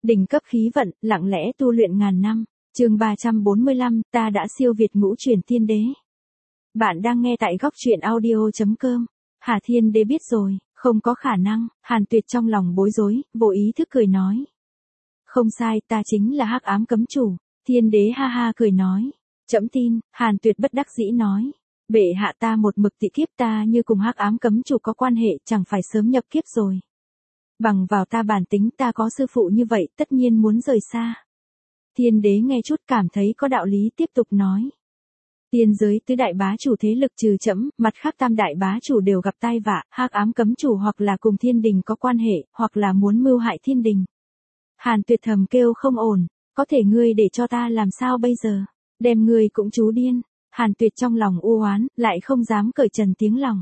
Đỉnh cấp khí vận, lặng lẽ tu luyện ngàn năm. Chương 345, ta đã siêu việt ngũ truyền thiên đế. Bạn đang nghe tại góc truyện audio.com. Hà Thiên Đế biết rồi, không có khả năng. Hàn Tuyệt trong lòng bối rối, vô ý thức cười nói. Không sai, ta chính là Hắc Ám Cấm Chủ. Thiên Đế ha ha cười nói. Trẫm tin. Hàn Tuyệt bất đắc dĩ nói. Bệ hạ, ta một mực tị kiếp, ta như cùng Hắc Ám Cấm Chủ có quan hệ, chẳng phải sớm nhập kiếp rồi. Bằng vào ta bản tính, ta có sư phụ như vậy, tất nhiên muốn rời xa. Thiên Đế nghe chút cảm thấy có đạo lý, tiếp tục nói. Tiên giới tứ đại bá chủ thế lực trừ trẫm, mặt khác tam đại bá chủ đều gặp tai vạ, Hắc Ám Cấm Chủ hoặc là cùng thiên đình có quan hệ, hoặc là muốn mưu hại thiên đình. Hàn Tuyệt thầm kêu không ổn, có thể ngươi để cho ta làm sao bây giờ, đem ngươi cũng chú điên. Hàn Tuyệt trong lòng u oán, lại không dám cởi trần tiếng lòng.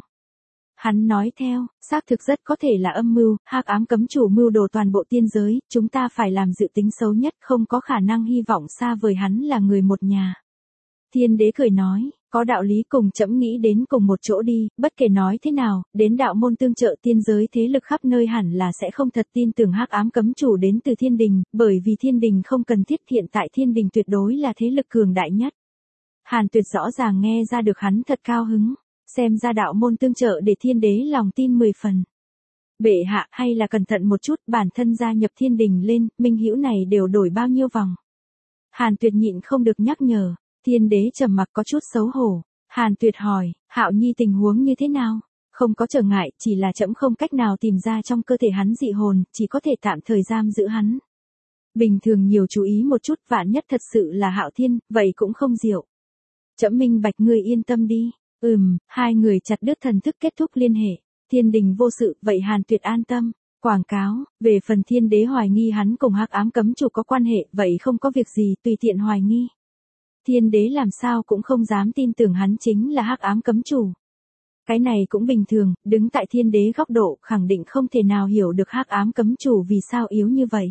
Hắn nói theo, xác thực rất có thể là âm mưu, Hắc Ám Cấm Chủ mưu đồ toàn bộ tiên giới, chúng ta phải làm dự tính xấu nhất, không có khả năng hy vọng xa vời, hắn là người một nhà. Thiên Đế cười nói, có đạo lý, cùng trẫm nghĩ đến cùng một chỗ đi, bất kể nói thế nào, đến đạo môn tương trợ tiên giới thế lực khắp nơi hẳn là sẽ không thật tin tưởng Hắc Ám Cấm Chủ đến từ thiên đình, bởi vì thiên đình không cần thiết, hiện tại thiên đình tuyệt đối là thế lực cường đại nhất. Hàn Tuyệt rõ ràng nghe ra được hắn thật cao hứng, xem ra đạo môn tương trợ để thiên đế lòng tin 10 phần. Bệ hạ, hay là cẩn thận một chút, bản thân gia nhập thiên đình lên, minh hữu này đều đổi bao nhiêu vòng. Hàn Tuyệt nhịn không được nhắc nhở, thiên đế trầm mặc có chút xấu hổ. Hàn Tuyệt hỏi, Hạo Nhi tình huống như thế nào? Không có trở ngại, chỉ là trẫm không cách nào tìm ra trong cơ thể hắn dị hồn, chỉ có thể tạm thời giam giữ hắn. Bình thường nhiều chú ý một chút, vạn nhất thật sự là Hạo Thiên, vậy cũng không diệu. Trẫm minh bạch, ngươi yên tâm đi. Hai người chặt đứt thần thức, kết thúc liên hệ. Thiên đình vô sự, vậy Hàn Tuyệt an tâm. Quảng cáo, về phần thiên đế hoài nghi hắn cùng Hắc Ám Cấm Chủ có quan hệ, vậy không có việc gì, tùy tiện hoài nghi. Thiên đế làm sao cũng không dám tin tưởng hắn chính là Hắc Ám Cấm Chủ. Cái này cũng bình thường, đứng tại thiên đế góc độ, khẳng định không thể nào hiểu được Hắc Ám Cấm Chủ vì sao yếu như vậy.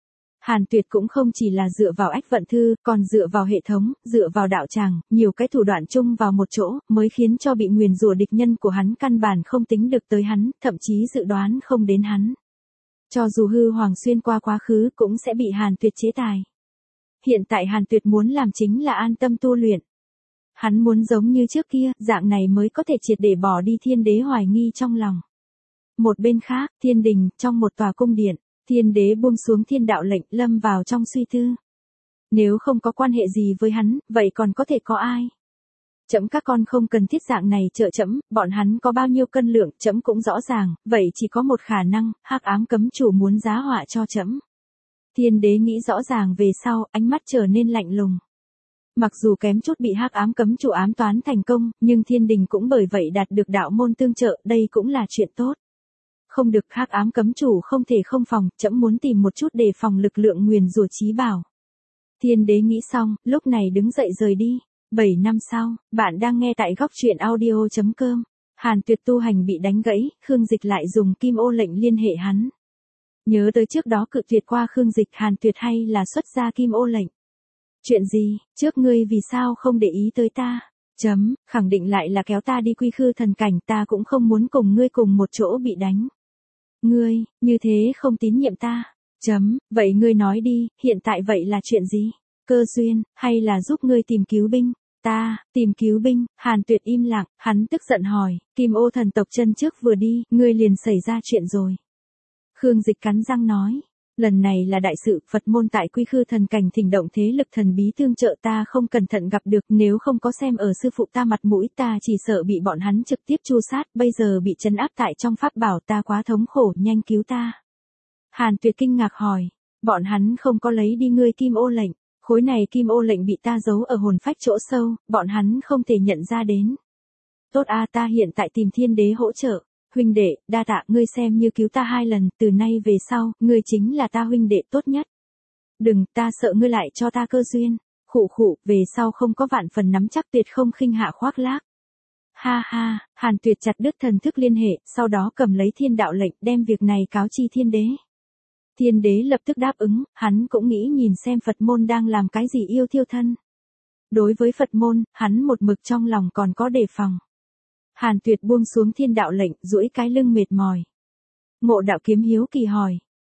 Hàn Tuyệt cũng không chỉ là dựa vào ách vận thư, còn dựa vào hệ thống, dựa vào đạo tràng, nhiều cái thủ đoạn chung vào một chỗ, mới khiến cho bị nguyền rủa địch nhân của hắn căn bản không tính được tới hắn, thậm chí dự đoán không đến hắn. Cho dù hư hoàng xuyên qua quá khứ cũng sẽ bị Hàn Tuyệt chế tài. Hiện tại Hàn Tuyệt muốn làm chính là an tâm tu luyện. Hắn muốn giống như trước kia, dạng này mới có thể triệt để bỏ đi thiên đế hoài nghi trong lòng. Một bên khác, thiên đình, trong một tòa cung điện. Thiên đế buông xuống thiên đạo lệnh, lâm vào trong suy tư. Nếu không có quan hệ gì với hắn, vậy còn có thể có ai? Trẫm các con không cần thiết dạng này trợ trẫm, bọn hắn có bao nhiêu cân lượng, trẫm cũng rõ ràng, vậy chỉ có một khả năng, Hắc Ám Cấm Chủ muốn giá họa cho trẫm. Thiên đế nghĩ rõ ràng về sau, ánh mắt trở nên lạnh lùng. Mặc dù kém chút bị Hắc Ám Cấm Chủ ám toán thành công, nhưng thiên đình cũng bởi vậy đạt được đạo môn tương trợ, đây cũng là chuyện tốt. Không được, Hắc Ám Cấm Chủ không thể không phòng, trẫm muốn tìm một chút đề phòng lực lượng nguyền rủa chí bảo. Thiên đế nghĩ xong, lúc này đứng dậy rời đi. 7 năm sau, bạn đang nghe tại góc truyện audio.com. Hàn Tuyệt tu hành bị đánh gãy, Khương Dịch lại dùng kim ô lệnh liên hệ hắn. Nhớ tới trước đó cự tuyệt qua Khương Dịch, Hàn Tuyệt hay là xuất ra kim ô lệnh. Chuyện gì, trước ngươi vì sao không để ý tới ta? Khẳng định lại là kéo ta đi quy khư thần cảnh, ta cũng không muốn cùng ngươi cùng một chỗ bị đánh. Ngươi, như thế không tín nhiệm ta. Vậy ngươi nói đi, hiện tại vậy là chuyện gì? Cơ duyên, hay là giúp ngươi tìm cứu binh? Ta, tìm cứu binh? Hàn Tuyệt im lặng, hắn tức giận hỏi, Kim Ô thần tộc chân trước vừa đi, ngươi liền xảy ra chuyện rồi. Khương Dịch cắn răng nói, lần này là đại sự, Phật môn tại quy khư thần cảnh thỉnh động thế lực thần bí tương trợ, ta không cẩn thận gặp được, nếu không có xem ở sư phụ ta mặt mũi, ta chỉ sợ bị bọn hắn trực tiếp tru sát, bây giờ bị trấn áp tại trong pháp bảo, ta quá thống khổ, nhanh cứu ta. Hàn Tuyệt kinh ngạc hỏi, bọn hắn không có lấy đi ngươi kim ô lệnh, khối này kim ô lệnh bị ta giấu ở hồn phách chỗ sâu, bọn hắn không thể nhận ra đến. Tốt a, ta hiện tại tìm thiên đế hỗ trợ. Huynh đệ, đa tạ, ngươi xem như cứu ta 2 lần, từ nay về sau, ngươi chính là ta huynh đệ tốt nhất. Đừng, ta sợ ngươi lại cho ta cơ duyên. Khụ, về sau không có vạn phần nắm chắc, tuyệt không khinh hạ khoác lác. Ha ha, Hàn Tuyệt chặt đứt thần thức liên hệ, sau đó cầm lấy thiên đạo lệnh, đem việc này cáo chi thiên đế. Thiên đế lập tức đáp ứng, hắn cũng nghĩ nhìn xem Phật môn đang làm cái gì yêu thiêu thân. Đối với Phật môn, hắn một mực trong lòng còn có đề phòng. Hàn Tuyệt buông xuống thiên đạo lệnh, duỗi cái lưng mệt mỏi. Ngộ Đạo Kiếm hiếu kỳ hỏi,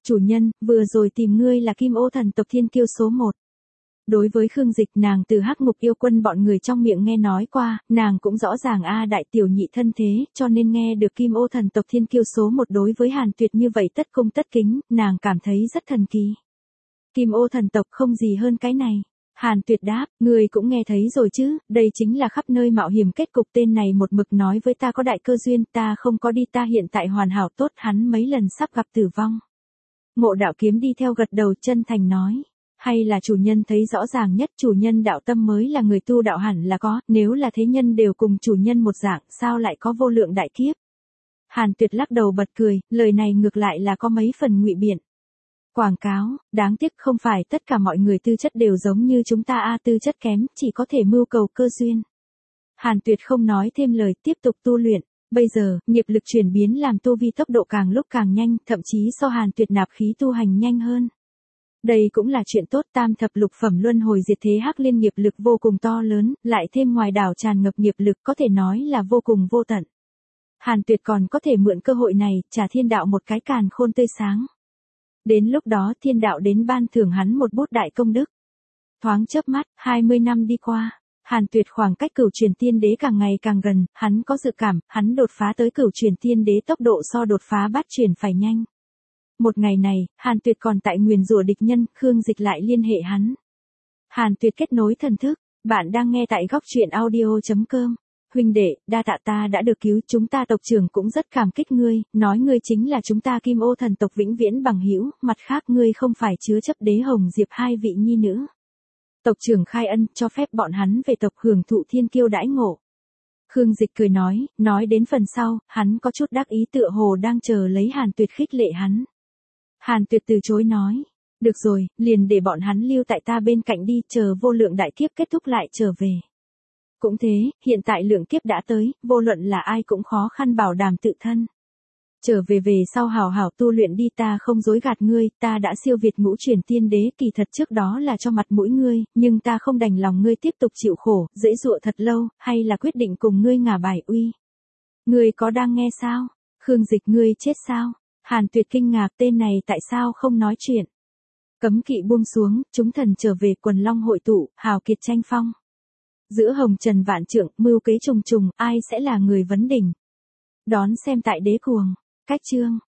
Chủ nhân, vừa rồi tìm ngươi là Kim Ô thần tộc thiên kiêu số 1. Đối với Khương Dịch, nàng từ Hắc Ngục yêu quân bọn người trong miệng nghe nói qua, nàng cũng rõ ràng đại tiểu nhị thân thế, cho nên nghe được Kim Ô thần tộc thiên kiêu số 1 đối với Hàn Tuyệt như vậy tất cung tất kính, nàng cảm thấy rất thần kỳ. Kim Ô thần tộc không gì hơn cái này. Hàn Tuyệt đáp, ngươi cũng nghe thấy rồi chứ, đây chính là khắp nơi mạo hiểm kết cục, tên này một mực nói với ta có đại cơ duyên, ta không có đi, ta hiện tại hoàn hảo tốt, hắn mấy lần sắp gặp tử vong. Ngộ Đạo Kiếm đi theo gật đầu, chân thành nói. Hay là chủ nhân thấy rõ ràng nhất, chủ nhân đạo tâm mới là người tu đạo hẳn là có, nếu là thế nhân đều cùng chủ nhân một dạng, sao lại có vô lượng đại kiếp? Hàn Tuyệt lắc đầu bật cười, lời này ngược lại là có mấy phần ngụy biện. Quảng cáo, đáng tiếc không phải tất cả mọi người tư chất đều giống như chúng ta tư chất kém, chỉ có thể mưu cầu cơ duyên. Hàn Tuyệt không nói thêm lời, tiếp tục tu luyện. Bây giờ, nghiệp lực chuyển biến làm tu vi tốc độ càng lúc càng nhanh, thậm chí so Hàn Tuyệt nạp khí tu hành nhanh hơn. Đây cũng là chuyện tốt, tam thập lục phẩm luân hồi diệt thế hắc liên nghiệp lực vô cùng to lớn, lại thêm ngoài đảo tràn ngập nghiệp lực có thể nói là vô cùng vô tận. Hàn Tuyệt còn có thể mượn cơ hội này, trả thiên đạo một cái càn khôn tươi sáng. Đến lúc đó thiên đạo đến ban thưởng hắn một bút đại công đức. Thoáng chớp mắt, 20 năm đi qua, Hàn Tuyệt khoảng cách cửu truyền tiên đế càng ngày càng gần, hắn có dự cảm, hắn đột phá tới cửu truyền tiên đế tốc độ so đột phá bát truyền phải nhanh. Một ngày này, Hàn Tuyệt còn tại nguyền rủa địch nhân, Khương Dịch lại liên hệ hắn. Hàn Tuyệt kết nối thần thức, bạn đang nghe tại góc truyện audio.com. Huynh đệ, đa tạ, ta đã được cứu, chúng ta tộc trưởng cũng rất cảm kích ngươi, nói ngươi chính là chúng ta Kim Ô thần tộc vĩnh viễn bằng hữu, mặt khác ngươi không phải chứa chấp Đế Hồng Diệp hai vị nhi nữ. Tộc trưởng khai ân, cho phép bọn hắn về tộc hưởng thụ thiên kiêu đãi ngộ. Khương Dịch cười nói đến phần sau, hắn có chút đắc ý tựa hồ đang chờ lấy Hàn Tuyệt khích lệ hắn. Hàn Tuyệt từ chối nói, được rồi, liền để bọn hắn lưu tại ta bên cạnh đi, chờ vô lượng đại kiếp kết thúc lại trở về. Cũng thế, hiện tại lượng kiếp đã tới, vô luận là ai cũng khó khăn bảo đảm tự thân. Trở về sau hào hảo tu luyện đi, ta không dối gạt ngươi, ta đã siêu việt ngũ truyền tiên đế, kỳ thật trước đó là cho mặt mũi ngươi, nhưng ta không đành lòng ngươi tiếp tục chịu khổ, dễ dụa thật lâu, hay là quyết định cùng ngươi ngả bài uy. Ngươi có đang nghe sao? Khương Dịch, ngươi chết sao? Hàn Tuyệt kinh ngạc, tên này tại sao không nói chuyện? Cấm kỵ buông xuống, chúng thần trở về, quần long hội tụ, hào kiệt tranh phong. Giữa hồng trần vạn trượng, mưu kế trùng trùng, ai sẽ là người vấn đỉnh? Đón xem tại Đế Cuồng. Cách chương